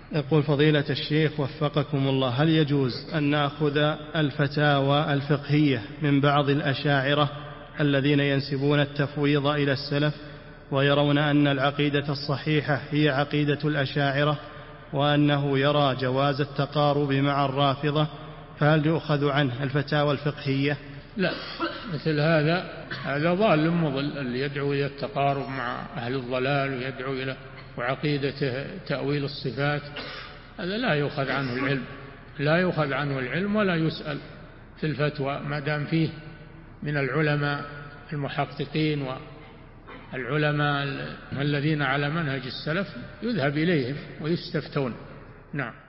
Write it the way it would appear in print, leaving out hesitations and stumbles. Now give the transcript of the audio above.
يقول فضيلة الشيخ وفقكم الله، هل يجوز أن نأخذ الفتاوى الفقهية من بعض الأشاعرة الذين ينسبون التفويض إلى السلف ويرون أن العقيدة الصحيحة هي عقيدة الأشاعرة وأنه يرى جواز التقارب مع الرافضة، فهل يؤخذ عنه الفتاوى الفقهية؟ لا، مثل هذا ضال مضل، اللي يدعو إلى التقارب مع أهل الضلال ويدعو إلى وعقيدة تأويل الصفات، هذا لا يؤخذ عنه العلم، لا يؤخذ عنه العلم ولا يسأل في الفتوى، ما دام فيه من العلماء المحققين والعلماء الذين على منهج السلف يذهب إليهم ويستفتون. نعم.